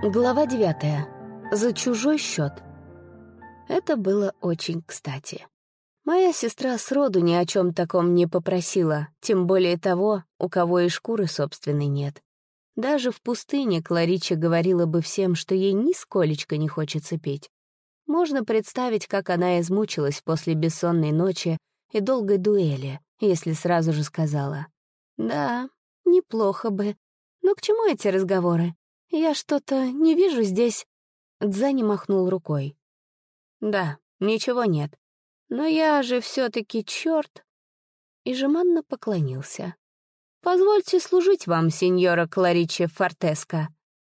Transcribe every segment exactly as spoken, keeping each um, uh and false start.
Глава девятая. За чужой счет. Это было очень кстати. Моя сестра сроду ни о чем таком не попросила, тем более того, у кого и шкуры собственной нет. Даже в пустыне Кларича говорила бы всем, что ей нисколечко не хочется петь. Можно представить, как она измучилась после бессонной ночи и долгой дуэли, если сразу же сказала: «Да, неплохо бы. Но к чему эти разговоры? Я что-то не вижу здесь...» Дзани махнул рукой. «Да, ничего нет. Но я же все-таки черт!» И жеманно поклонился. «Позвольте служить вам, сеньора Клариче Фортеско».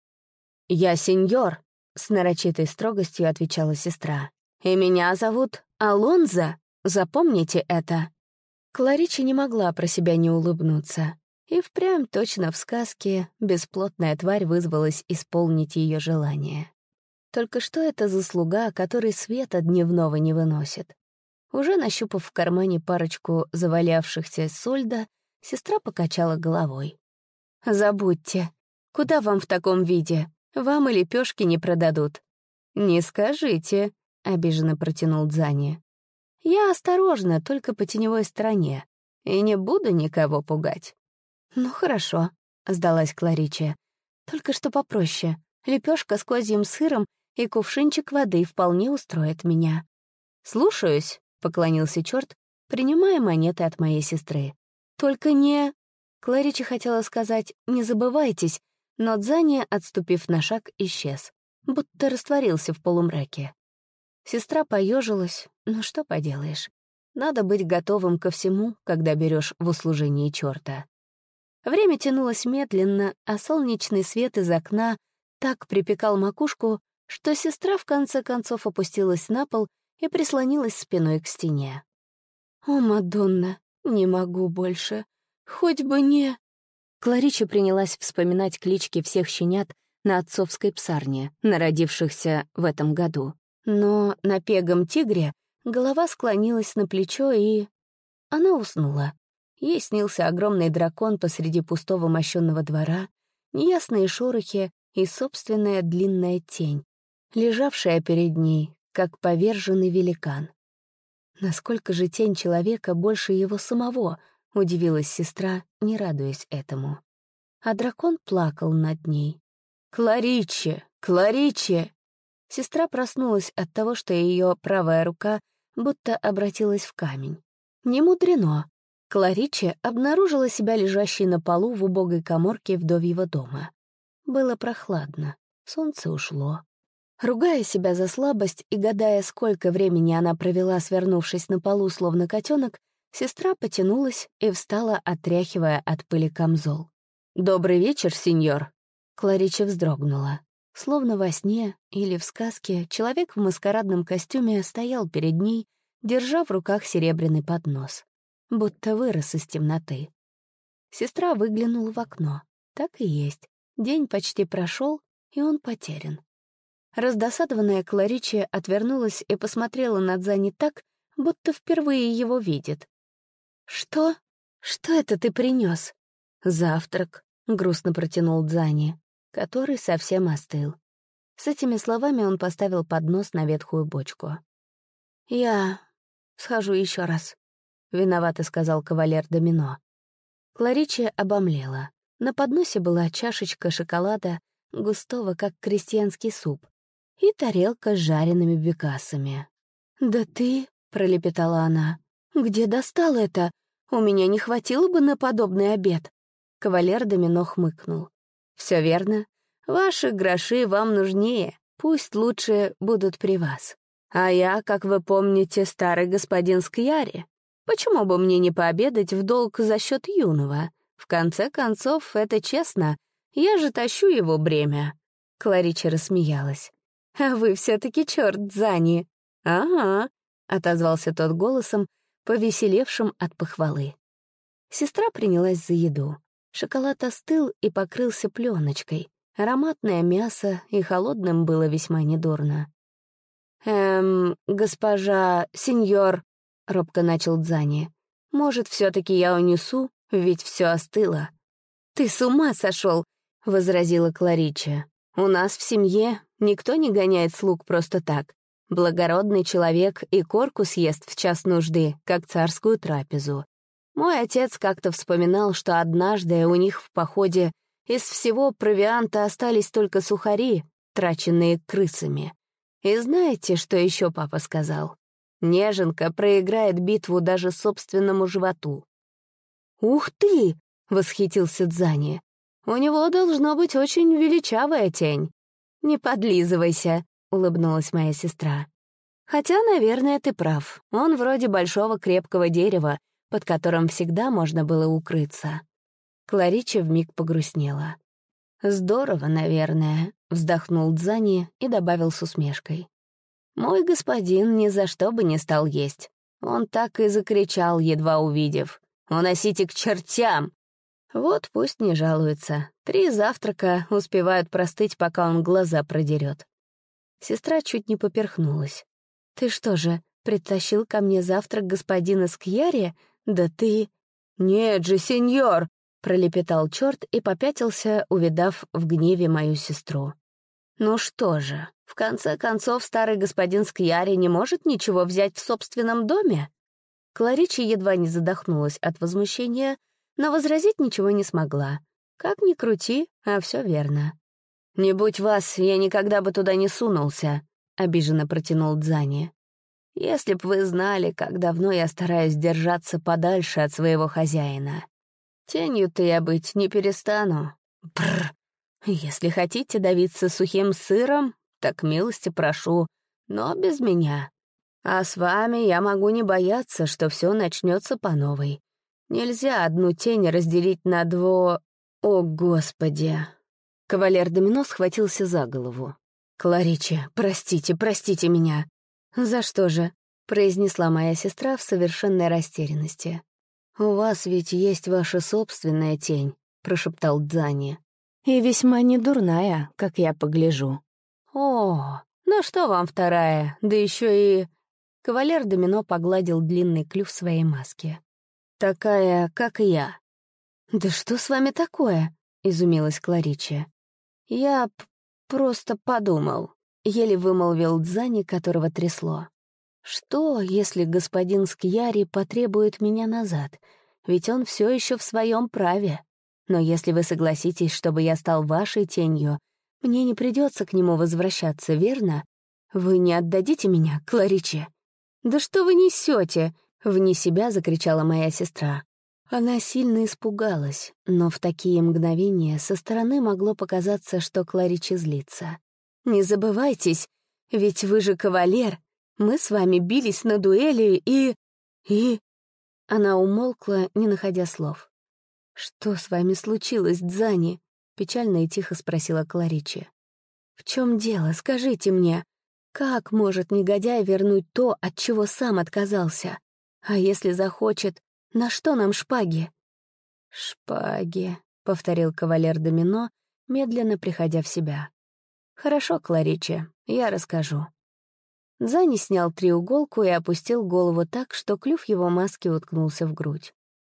«Я сеньор», — с нарочитой строгостью отвечала сестра. «И меня зовут Алонзо. Запомните это». Кларича не могла про себя не улыбнуться. И впрямь точно в сказке бесплотная тварь вызвалась исполнить ее желание. Только что это за слуга, который света дневного не выносит? Уже нащупав в кармане парочку завалявшихся сольда, сестра покачала головой. «Забудьте. Куда вам в таком виде? Вам и лепешки не продадут». «Не скажите», — обиженно протянул Дзани. «Я осторожна, только по теневой стороне, и не буду никого пугать». «Ну хорошо», — сдалась Кларича. «Только что попроще. Лепешка с козьим сыром и кувшинчик воды вполне устроит меня». «Слушаюсь», — поклонился черт, принимая монеты от моей сестры. «Только не...» Кларича хотела сказать «не забывайтесь», но Дзани, отступив на шаг, исчез, будто растворился в полумраке. Сестра поежилась, ну что поделаешь. Надо быть готовым ко всему, когда берешь в услужении черта. Время тянулось медленно, а солнечный свет из окна так припекал макушку, что сестра в конце концов опустилась на пол и прислонилась спиной к стене. «О, Мадонна, не могу больше. Хоть бы не...» Кларича принялась вспоминать клички всех щенят на отцовской псарне, народившихся в этом году. Но на пегом тигре голова склонилась на плечо, и... Она уснула. Ей снился огромный дракон посреди пустого мощенного двора, неясные шорохи и собственная длинная тень, лежавшая перед ней, как поверженный великан. Насколько же тень человека больше его самого, удивилась сестра, не радуясь этому. А дракон плакал над ней. «Клариче! Клариче!» Сестра проснулась от того, что ее правая рука будто обратилась в камень. Не мудрено. Клариче обнаружила себя лежащей на полу в убогой каморке вдовьего дома. Было прохладно, солнце ушло. Ругая себя за слабость и гадая, сколько времени она провела, свернувшись на полу, словно котенок, сестра потянулась и встала, отряхивая от пыли камзол. «Добрый вечер, сеньор!» Клариче вздрогнула. Словно во сне или в сказке человек в маскарадном костюме стоял перед ней, держа в руках серебряный поднос. Будто вырос из темноты. Сестра выглянула в окно. Так и есть. День почти прошел, и он потерян. Раздосадованная Клариче отвернулась и посмотрела на Дзани так, будто впервые его видит. «Что? Что это ты принес?» «Завтрак», — грустно протянул Дзани, который совсем остыл. С этими словами он поставил поднос на ветхую бочку. «Я схожу еще раз», — виновато сказал кавалер Домино. Клариче обомлела. На подносе была чашечка шоколада, густого, как крестьянский суп, и тарелка с жареными бекасами. «Да ты», — пролепетала она, — «где достал это? У меня не хватило бы на подобный обед». Кавалер Домино хмыкнул. «Все верно. Ваши гроши вам нужнее, пусть лучше будут при вас. А я, как вы помните, старый господин Скьяри. Почему бы мне не пообедать в долг за счет юного? В конце концов, это честно. Я же тащу его бремя». Кларича рассмеялась. «А вы все-таки черт, Дзани». «Ага», — отозвался тот голосом, повеселевшим от похвалы. Сестра принялась за еду. Шоколад остыл и покрылся пленочкой. Ароматное мясо, и холодным было весьма недурно. «Эм, госпожа, сеньор», — робко начал Дзани, — «может, все-таки я унесу, ведь все остыло». «Ты с ума сошел», — возразила Кларича. У нас в семье никто не гоняет слуг просто так. Благородный человек и корку съест в час нужды, как царскую трапезу. Мой отец как-то вспоминал, что однажды у них в походе из всего провианта остались только сухари, траченные крысами. И знаете, что еще папа сказал? Неженка проиграет битву даже собственному животу. «Ух ты!» — восхитился Дзани. «У него должно быть очень величавая тень». «Не подлизывайся», — улыбнулась моя сестра. «Хотя, наверное, ты прав. Он вроде большого крепкого дерева, под которым всегда можно было укрыться». Кларича вмиг погрустнела. «Здорово, наверное», — вздохнул Дзани и добавил с усмешкой. «Мой господин ни за что бы не стал есть. Он так и закричал, едва увидев. «Уносите к чертям!» Вот пусть не жалуется. Три завтрака успевают простыть, пока он глаза продерет. Сестра чуть не поперхнулась. «Ты что же, притащил ко мне завтрак господина Скьяри? Да ты...» «Нет же, сеньор!» — пролепетал черт и попятился, увидав в гневе мою сестру. «Ну что же, в конце концов старый господин Скьяри не может ничего взять в собственном доме?» Кларича едва не задохнулась от возмущения, но возразить ничего не смогла. Как ни крути, а все верно. «Не будь вас, я никогда бы туда не сунулся», — обиженно протянул Дзани. «Если б вы знали, как давно я стараюсь держаться подальше от своего хозяина. Тенью-то я быть не перестану. Бррр. Если хотите давиться сухим сыром, так милости прошу, но без меня. А с вами я могу не бояться, что все начнется по новой. Нельзя одну тень разделить на дво... О, Господи!» Кавалер Домино схватился за голову. «Кларича, простите, простите меня!» «За что же?» — произнесла моя сестра в совершенной растерянности. «У вас ведь есть ваша собственная тень», — прошептал Дзани. «И весьма недурная, как я погляжу». «О, ну что вам вторая, да еще и...» Кавалер Домино погладил длинный клюв своей маски. «Такая, как я». «Да что с вами такое?» — изумилась Кларича. «Я п просто подумал», — еле вымолвил Дзани, которого трясло. «Что, если господин Скьяри потребует меня назад? Ведь он все еще в своем праве. Но если вы согласитесь, чтобы я стал вашей тенью, мне не придется к нему возвращаться, верно? Вы не отдадите меня, Кларича?» «Да что вы несете?» — вне себя закричала моя сестра. Она сильно испугалась, но в такие мгновения со стороны могло показаться, что Кларича злится. «Не забывайтесь, ведь вы же кавалер. Мы с вами бились на дуэли и... и...» Она умолкла, не находя слов. «Что с вами случилось, Дзани?» — печально и тихо спросила Кларича. «В чем дело, скажите мне? Как может негодяй вернуть то, от чего сам отказался? А если захочет, на что нам шпаги?» «Шпаги», — повторил кавалер Домино, медленно приходя в себя. «Хорошо, Кларича, я расскажу». Дзани снял треуголку и опустил голову так, что клюв его маски уткнулся в грудь.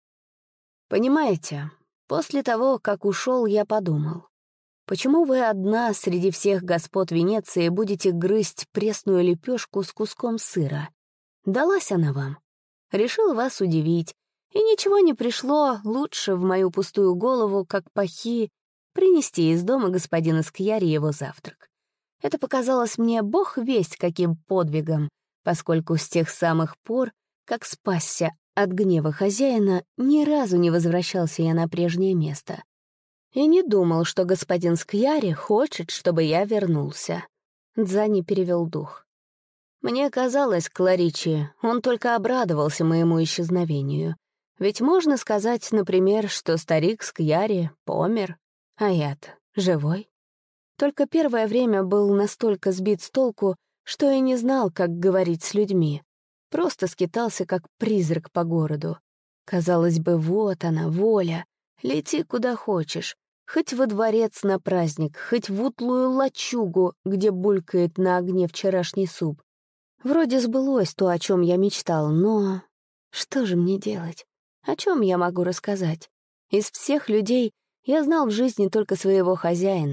«Понимаете, после того, как ушел, я подумал, почему вы одна среди всех господ Венеции будете грызть пресную лепешку с куском сыра? Далась она вам. Решил вас удивить, и ничего не пришло лучше в мою пустую голову, как пахи, принести из дома господина Скьяри его завтрак. Это показалось мне бог весть каким подвигом, поскольку с тех самых пор, как спасся от гнева хозяина, ни разу не возвращался я на прежнее место. И не думал, что господин Скьяри хочет, чтобы я вернулся. Дзани перевел дух. Мне казалось, Кларичи, он только обрадовался моему исчезновению. Ведь можно сказать, например, что старик Скьяри помер, а я-то живой. Только первое время был настолько сбит с толку, что и не знал, как говорить с людьми. Просто скитался, как призрак по городу. Казалось бы, вот она, воля. Лети куда хочешь. Хоть во дворец на праздник, хоть в утлую лачугу, где булькает на огне вчерашний суп. Вроде сбылось то, о чем я мечтал, но... Что же мне делать? О чем я могу рассказать? Из всех людей я знал в жизни только своего хозяина,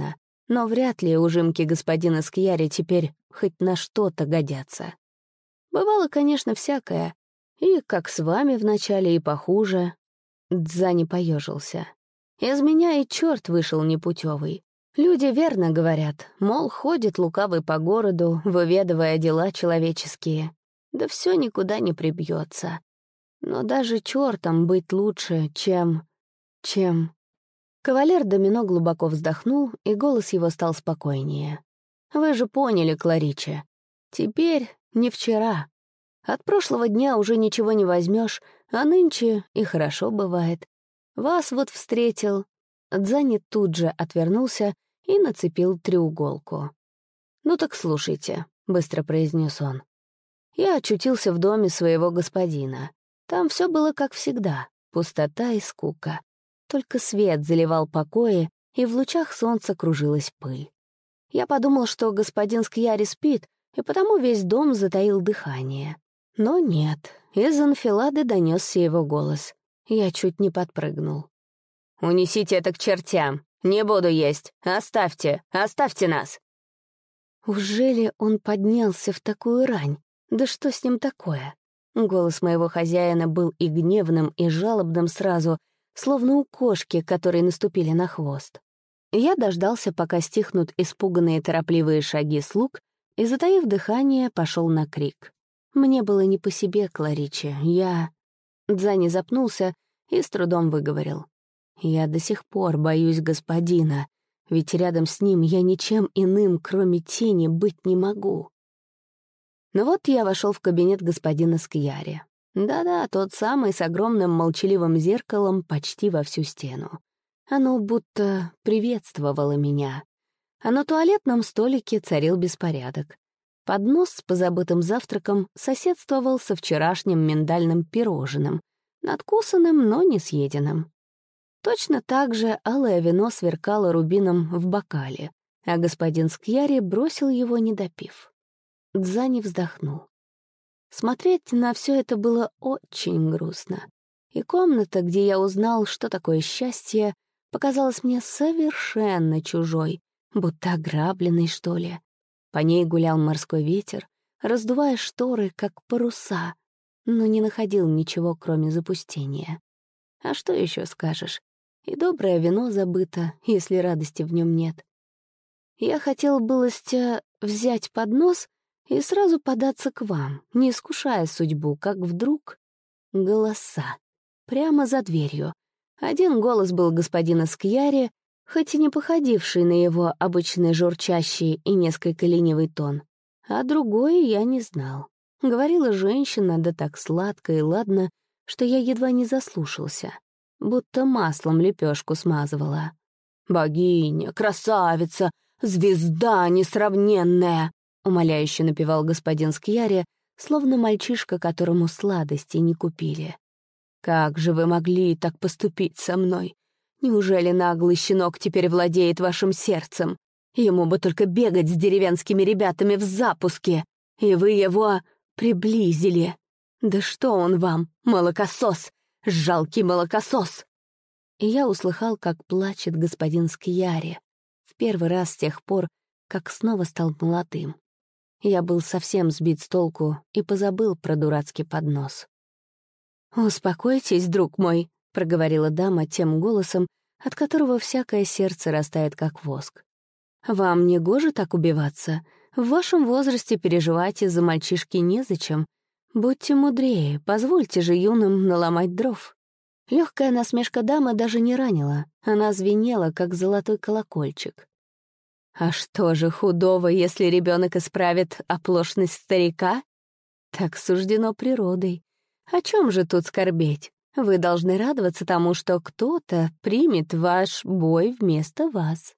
но вряд ли ужимки господина Скьяри теперь хоть на что-то годятся. Бывало, конечно, всякое, и как с вами вначале, и похуже. Дзани поежился. Из меня и черт вышел непутевый. Люди верно говорят, мол, ходит лукавый по городу, выведывая дела человеческие. Да все никуда не прибьется. Но даже чертом быть лучше, чем... чем... Кавалер Домино глубоко вздохнул, и голос его стал спокойнее. «Вы же поняли, Клариче. Теперь не вчера. От прошлого дня уже ничего не возьмешь, а нынче и хорошо бывает. Вас вот встретил». Дзани тут же отвернулся и нацепил треуголку. «Ну так слушайте», — быстро произнес он. «Я очутился в доме своего господина. Там все было как всегда, пустота и скука. Только свет заливал покои, и в лучах солнца кружилась пыль. Я подумал, что господин Скьяри спит, и потому весь дом затаил дыхание. Но нет, из анфилады донесся его голос. Я чуть не подпрыгнул. «Унесите это к чертям! Не буду есть! Оставьте! Оставьте нас!» Ужели он поднялся в такую рань? Да что с ним такое? Голос моего хозяина был и гневным, и жалобным сразу, словно у кошки, которые наступили на хвост. Я дождался, пока стихнут испуганные торопливые шаги слуг, и, затаив дыхание, пошел на крик. Мне было не по себе, Клариче, я... Дзани запнулся и с трудом выговорил. Я до сих пор боюсь господина, ведь рядом с ним я ничем иным, кроме тени, быть не могу. Но вот я вошел в кабинет господина Скьяри. Да-да, тот самый с огромным молчаливым зеркалом почти во всю стену. Оно будто приветствовало меня. А на туалетном столике царил беспорядок. Поднос с позабытым завтраком соседствовал со вчерашним миндальным пирожным, надкусанным, но не съеденным. Точно так же алое вино сверкало рубином в бокале, а господин Скьяри бросил его, не допив. Дзани вздохнул. Смотреть на все это было очень грустно. И комната, где я узнал, что такое счастье, показалась мне совершенно чужой, будто ограбленной, что ли. По ней гулял морской ветер, раздувая шторы, как паруса, но не находил ничего, кроме запустения. А что еще скажешь? И доброе вино забыто, если радости в нем нет. Я хотел былостя взять поднос и сразу податься к вам, не искушая судьбу, как вдруг... Голоса. Прямо за дверью. Один голос был господина Скьяри, хоть и не походивший на его обычный журчащий и несколько ленивый тон, а другой я не знал. Говорила женщина, да так сладко и ладно, что я едва не заслушался, будто маслом лепешку смазывала. «Богиня, красавица, звезда несравненная!» — умоляюще напевал господин Скьяри, словно мальчишка, которому сладости не купили. «Как же вы могли так поступить со мной? Неужели наглый щенок теперь владеет вашим сердцем? Ему бы только бегать с деревенскими ребятами в запуске, и вы его приблизили. Да что он вам, молокосос, жалкий молокосос!» И я услыхал, как плачет господин Скьяри, в первый раз с тех пор, как снова стал молодым. Я был совсем сбит с толку и позабыл про дурацкий поднос. «Успокойтесь, друг мой», — проговорила дама тем голосом, от которого всякое сердце растает, как воск. «Вам не гоже так убиваться? В вашем возрасте переживать из-за мальчишки незачем. Будьте мудрее, позвольте же юным наломать дров». Легкая насмешка дамы даже не ранила, она звенела, как золотой колокольчик. «А что же худого, если ребенок исправит оплошность старика? Так суждено природой. О чем же тут скорбеть? Вы должны радоваться тому, что кто-то примет ваш бой вместо вас».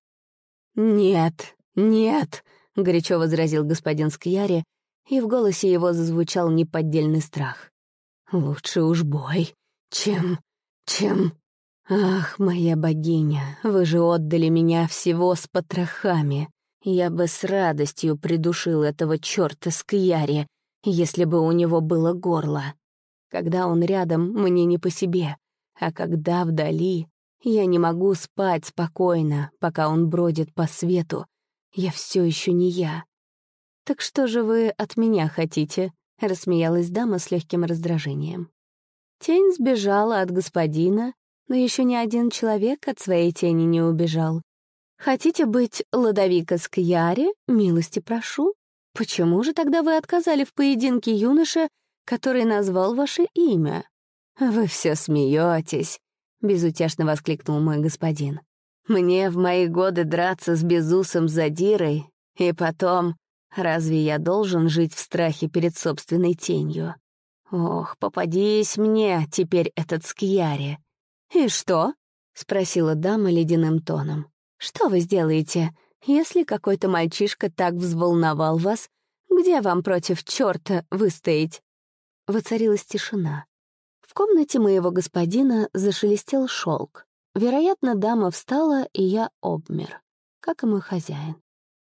«Нет, нет», — горячо возразил господин Скьяри, и в голосе его зазвучал неподдельный страх. «Лучше уж бой, чем... чем... Ах, моя богиня, вы же отдали меня всего с потрохами. Я бы с радостью придушил этого чёрта Скьяри, если бы у него было горло. Когда он рядом, мне не по себе, а когда вдали, Я не могу спать спокойно, пока он бродит по свету. Я все еще не я. «Так что же вы от меня хотите?» — рассмеялась дама с легким раздражением. Тень сбежала от господина, но еще ни один человек от своей тени не убежал. Хотите быть Лодовико Скьяри? Милости прошу. Почему же тогда вы отказали в поединке юноше, который назвал ваше имя? Вы все смеетесь, безутешно воскликнул мой господин. Мне в мои годы драться с безусым задирой, и потом, разве я должен жить в страхе перед собственной тенью? Ох, попадись мне теперь этот Скьяри. И что? Спросила дама ледяным тоном. Что вы сделаете, если какой-то мальчишка так взволновал вас? Где вам против черта выстоять? Воцарилась тишина. В комнате моего господина зашелестел шелк. Вероятно, дама встала, и я обмер, как и мой хозяин.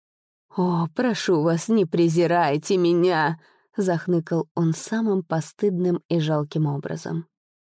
«О, прошу вас, не презирайте меня!» — захныкал он самым постыдным и жалким образом.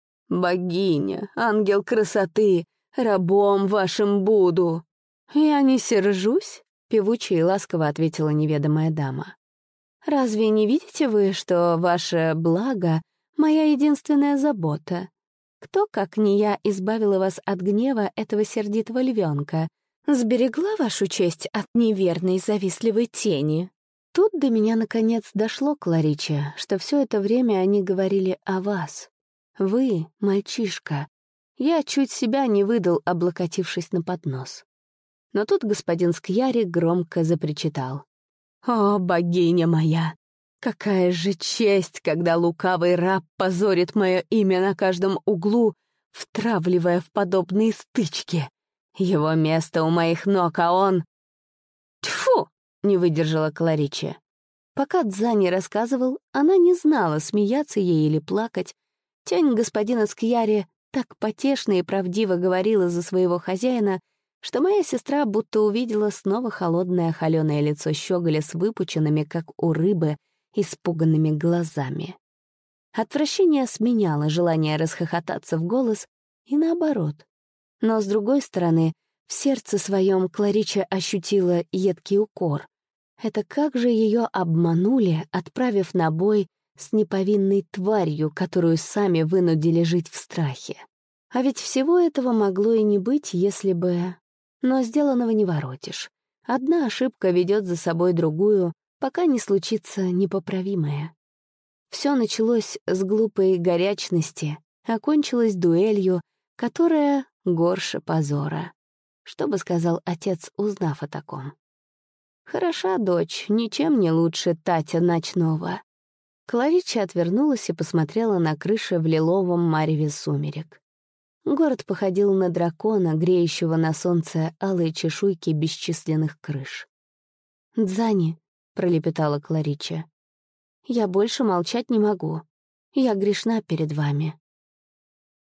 «Богиня, ангел красоты, рабом вашим буду!» «Я не сержусь», — певуче и ласково ответила неведомая дама. «Разве не видите вы, что ваше благо — моя единственная забота? Кто, как не я, избавила вас от гнева этого сердитого львенка, сберегла вашу честь от неверной завистливой тени?» Тут до меня, наконец, дошло, Клариче, что все это время они говорили о вас. Вы, мальчишка. Я чуть себя не выдал, облокотившись на поднос. Но тут господин Скьяри громко запричитал. «О, богиня моя! Какая же честь, когда лукавый раб позорит мое имя на каждом углу, втравливая в подобные стычки! Его место у моих ног, а он...» «Тьфу!» — не выдержала Клариче. Пока Дзани рассказывал, она не знала, смеяться ей или плакать. Тень господина Скьяри так потешно и правдиво говорила за своего хозяина, что моя сестра будто увидела снова холодное холёное лицо щеголя с выпученными, как у рыбы, испуганными глазами. Отвращение сменяло желание расхохотаться в голос и наоборот. Но, с другой стороны, в сердце своем Кларича ощутила едкий укор. Это как же ее обманули, отправив на бой с неповинной тварью, которую сами вынудили жить в страхе. А ведь всего этого могло и не быть, если бы... Но сделанного не воротишь. Одна ошибка ведет за собой другую, пока не случится непоправимое. Все началось с глупой горячности, окончилось дуэлью, которая горше позора. Что бы сказал отец, узнав о таком? «Хороша дочь, ничем не лучше Татя ночного». Кларича отвернулась и посмотрела на крыши в лиловом мареве сумерек. Город походил на дракона, греющего на солнце алые чешуйки бесчисленных крыш. «Дзани», — пролепетала Кларича, — «я больше молчать не могу. Я грешна перед вами.